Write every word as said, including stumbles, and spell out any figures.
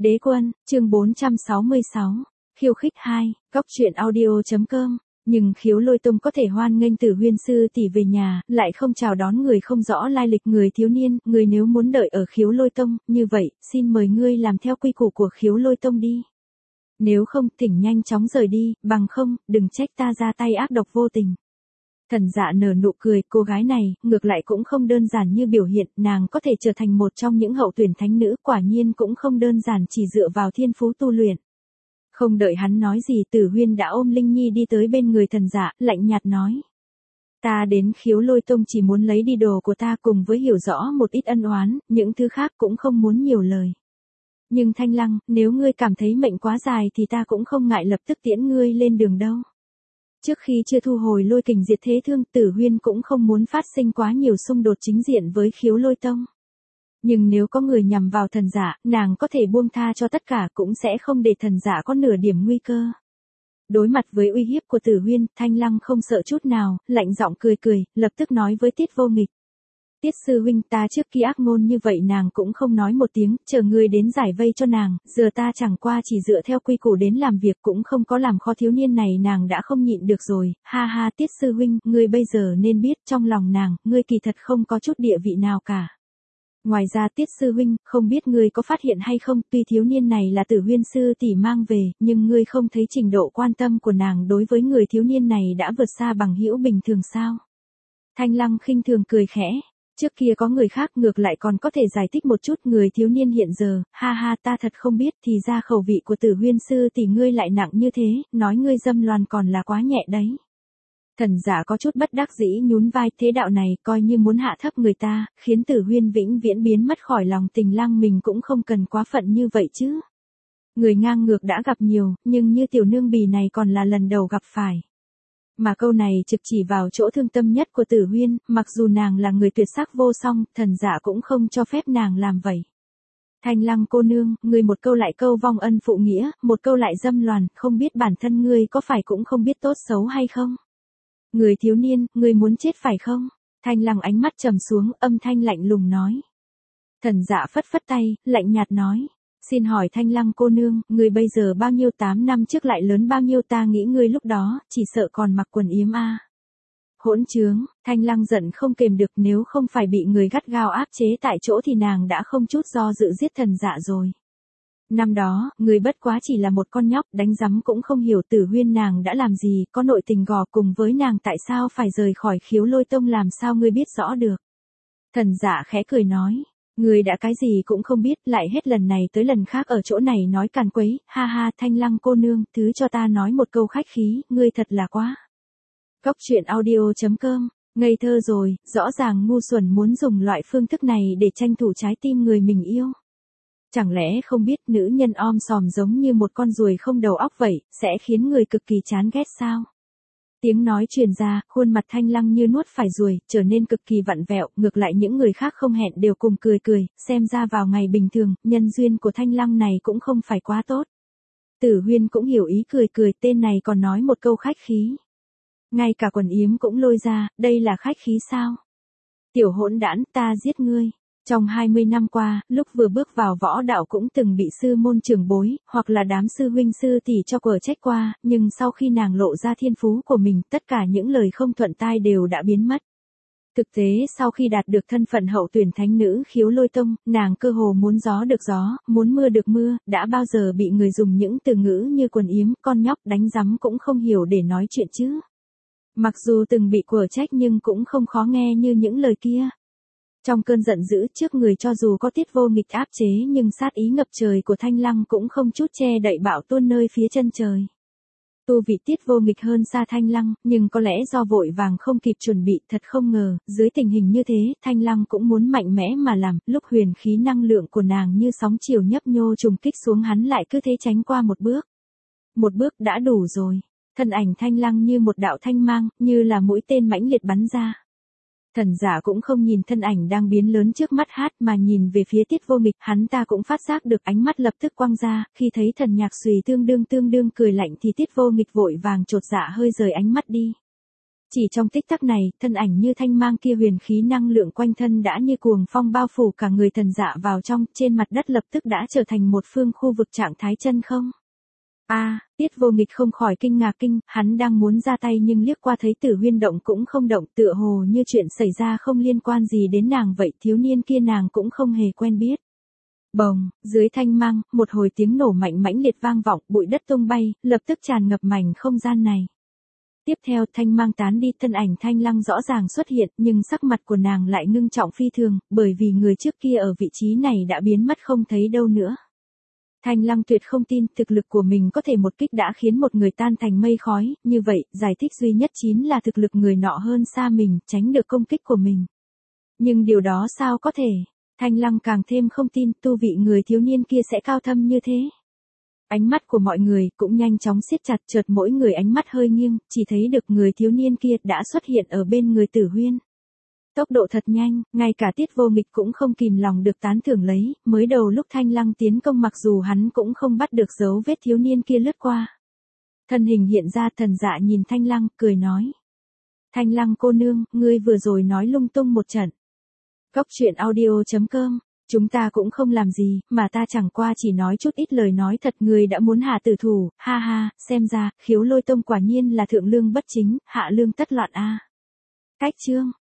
Đế quân, chương bốn trăm sáu mươi sáu, khiêu khích hai, góc truyện audio.com. Nhưng Khiếu Lôi Tông có thể hoan nghênh Tử Huyên sư tỷ về nhà, lại không chào đón người không rõ lai lịch người thiếu niên, người nếu muốn đợi ở Khiếu Lôi Tông, như vậy, xin mời ngươi làm theo quy củ của Khiếu Lôi Tông đi. Nếu không, thỉnh nhanh chóng rời đi, bằng không, đừng trách ta ra tay ác độc vô tình. Thần Dạ nở nụ cười, cô gái này, ngược lại cũng không đơn giản như biểu hiện, nàng có thể trở thành một trong những hậu tuyển thánh nữ, quả nhiên cũng không đơn giản chỉ dựa vào thiên phú tu luyện. Không đợi hắn nói gì, Tử Huyên đã ôm Linh Nhi đi tới bên người Thần Dạ, lạnh nhạt nói. Ta đến Khiếu Lôi Tông chỉ muốn lấy đi đồ của ta cùng với hiểu rõ một ít ân oán, những thứ khác cũng không muốn nhiều lời. Nhưng Thanh Lăng, nếu ngươi cảm thấy mệnh quá dài thì ta cũng không ngại lập tức tiễn ngươi lên đường đâu. Trước khi chưa thu hồi lôi kình diệt thế thương, Tử Huyên cũng không muốn phát sinh quá nhiều xung đột chính diện với Khiếu Lôi Tông. Nhưng nếu có người nhằm vào Thần Dạ, nàng có thể buông tha cho tất cả, cũng sẽ không để Thần Dạ có nửa điểm nguy cơ. Đối mặt với uy hiếp của Tử Huyên, Thanh Lăng không sợ chút nào, lạnh giọng cười cười, lập tức nói với Tiết Vô Nghịch. Tiết sư huynh, ta trước kia ác ngôn như vậy nàng cũng không nói một tiếng, chờ ngươi đến giải vây cho nàng, giờ ta chẳng qua chỉ dựa theo quy củ đến làm việc, cũng không có làm khó thiếu niên này, nàng đã không nhịn được rồi, ha ha. Tiết sư huynh, ngươi bây giờ nên biết trong lòng nàng, ngươi kỳ thật không có chút địa vị nào cả. Ngoài ra Tiết sư huynh, không biết ngươi có phát hiện hay không, tuy thiếu niên này là Tử Huyên sư tỷ mang về, nhưng ngươi không thấy trình độ quan tâm của nàng đối với người thiếu niên này đã vượt xa bằng hữu bình thường sao? Thanh Lăng khinh thường cười khẽ. Trước kia có người khác ngược lại còn có thể giải thích một chút, người thiếu niên hiện giờ, ha ha, ta thật không biết, thì ra khẩu vị của Tử Huyên sư tỷ ngươi lại nặng như thế, nói ngươi dâm loan còn là quá nhẹ đấy. Thần Dạ có chút bất đắc dĩ nhún vai, thế đạo này coi như muốn hạ thấp người ta, khiến Tử Huyên vĩnh viễn biến mất khỏi lòng tình Lăng mình cũng không cần quá phận như vậy chứ. Người ngang ngược đã gặp nhiều, nhưng như tiểu nương bì này còn là lần đầu gặp phải. Mà câu này trực chỉ vào chỗ thương tâm nhất của Tử Huyên, mặc dù nàng là người tuyệt sắc vô song, Thần Dạ cũng không cho phép nàng làm vậy. Thanh Lăng cô nương, ngươi một câu lại câu vong ân phụ nghĩa, một câu lại dâm loàn, không biết bản thân ngươi có phải cũng không biết tốt xấu hay không? Người thiếu niên, ngươi muốn chết phải không? Thanh Lăng ánh mắt trầm xuống, âm thanh lạnh lùng nói. Thần Dạ phất phất tay, lạnh nhạt nói. Xin hỏi Thanh Lăng cô nương, ngươi bây giờ bao nhiêu, tám năm trước lại lớn bao nhiêu, ta nghĩ ngươi lúc đó, chỉ sợ còn mặc quần yếm a. À. Hỗn trướng, Thanh Lăng giận không kềm được, nếu không phải bị người gắt gao áp chế tại chỗ thì nàng đã không chút do dự giết Thần Dạ rồi. Năm đó, người bất quá chỉ là một con nhóc, đánh rắm cũng không hiểu Tử Huyên nàng đã làm gì, có nội tình gò cùng với nàng tại sao phải rời khỏi Khiếu Lôi Tông, làm sao ngươi biết rõ được. Thần Dạ khẽ cười nói. Người đã cái gì cũng không biết, lại hết lần này tới lần khác ở chỗ này nói càn quấy, ha ha. Thanh Lăng cô nương, thứ cho ta nói một câu khách khí, ngươi thật là quá. Góc truyện audio.com, ngây thơ rồi, rõ ràng ngu xuẩn muốn dùng loại phương thức này để tranh thủ trái tim người mình yêu. Chẳng lẽ không biết nữ nhân om sòm giống như một con ruồi không đầu óc vậy, sẽ khiến người cực kỳ chán ghét sao? Tiếng nói truyền ra, khuôn mặt Thanh Lăng như nuốt phải ruồi, trở nên cực kỳ vặn vẹo, ngược lại những người khác không hẹn đều cùng cười cười, xem ra vào ngày bình thường, nhân duyên của Thanh Lăng này cũng không phải quá tốt. Tử Huyên cũng hiểu ý cười cười, tên này còn nói một câu khách khí. Ngay cả quần yếm cũng lôi ra, đây là khách khí sao? Tiểu hỗn đản, ta giết ngươi. Trong hai mươi năm qua, lúc vừa bước vào võ đạo cũng từng bị sư môn trưởng bối, hoặc là đám sư huynh sư tỷ cho quở trách qua, nhưng sau khi nàng lộ ra thiên phú của mình, tất cả những lời không thuận tai đều đã biến mất. Thực tế sau khi đạt được thân phận hậu tuyển thánh nữ Khiếu Lôi Tông, nàng cơ hồ muốn gió được gió, muốn mưa được mưa, đã bao giờ bị người dùng những từ ngữ như quần yếm, con nhóc, đánh rắm cũng không hiểu để nói chuyện chứ. Mặc dù từng bị quở trách nhưng cũng không khó nghe như những lời kia. Trong cơn giận dữ trước người cho dù có Tiết Vô Nghịch áp chế nhưng sát ý ngập trời của Thanh Lăng cũng không chút che đậy bạo tuôn nơi phía chân trời. Tu vị Tiết Vô Nghịch hơn xa Thanh Lăng, nhưng có lẽ do vội vàng không kịp chuẩn bị, thật không ngờ, dưới tình hình như thế, Thanh Lăng cũng muốn mạnh mẽ mà làm, lúc huyền khí năng lượng của nàng như sóng chiều nhấp nhô trùng kích xuống hắn lại cứ thế tránh qua một bước. Một bước đã đủ rồi. Thân ảnh Thanh Lăng như một đạo thanh mang, như là mũi tên mãnh liệt bắn ra. Thần Dạ cũng không nhìn thân ảnh đang biến lớn trước mắt hát mà nhìn về phía Tiết Vô Nghịch, hắn ta cũng phát giác được ánh mắt lập tức quăng ra, khi thấy Thần Nhạc Xùy tương đương tương đương cười lạnh thì Tiết Vô Nghịch vội vàng chột dạ hơi rời ánh mắt đi. Chỉ trong tích tắc này, thân ảnh như thanh mang kia huyền khí năng lượng quanh thân đã như cuồng phong bao phủ cả người Tần Dạ vào trong, trên mặt đất lập tức đã trở thành một phương khu vực trạng thái chân không. A, à, Tiết Vô Nghịch không khỏi kinh ngạc kinh, hắn đang muốn ra tay nhưng liếc qua thấy Tử Huyên động cũng không động, tựa hồ như chuyện xảy ra không liên quan gì đến nàng vậy, thiếu niên kia nàng cũng không hề quen biết. Bồng, dưới thanh mang, một hồi tiếng nổ mạnh mãnh liệt vang vọng, bụi đất tung bay, lập tức tràn ngập mảnh không gian này. Tiếp theo thanh mang tán đi, thân ảnh Thanh Lăng rõ ràng xuất hiện, nhưng sắc mặt của nàng lại ngưng trọng phi thường, bởi vì người trước kia ở vị trí này đã biến mất không thấy đâu nữa. Thanh Lăng tuyệt không tin thực lực của mình có thể một kích đã khiến một người tan thành mây khói, như vậy, giải thích duy nhất chính là thực lực người nọ hơn xa mình, tránh được công kích của mình. Nhưng điều đó sao có thể? Thanh Lăng càng thêm không tin tu vị người thiếu niên kia sẽ cao thâm như thế. Ánh mắt của mọi người cũng nhanh chóng siết chặt, chợt mỗi người ánh mắt hơi nghiêng, chỉ thấy được người thiếu niên kia đã xuất hiện ở bên người Tử Huyên. Tốc độ thật nhanh, ngay cả Tiết Vô Nghịch cũng không kìm lòng được tán thưởng lấy, mới đầu lúc Thanh Lăng tiến công mặc dù hắn cũng không bắt được dấu vết thiếu niên kia lướt qua. Thân hình hiện ra, Thần Dạ nhìn Thanh Lăng, cười nói. Thanh Lăng cô nương, ngươi vừa rồi nói lung tung một trận. Cốc truyện audio chấm com, chúng ta cũng không làm gì, mà ta chẳng qua chỉ nói chút ít lời nói thật, ngươi đã muốn hạ tử thủ, ha ha, xem ra, Khiếu Lôi Tông quả nhiên là thượng lương bất chính, hạ lương tất loạn a. Cách chương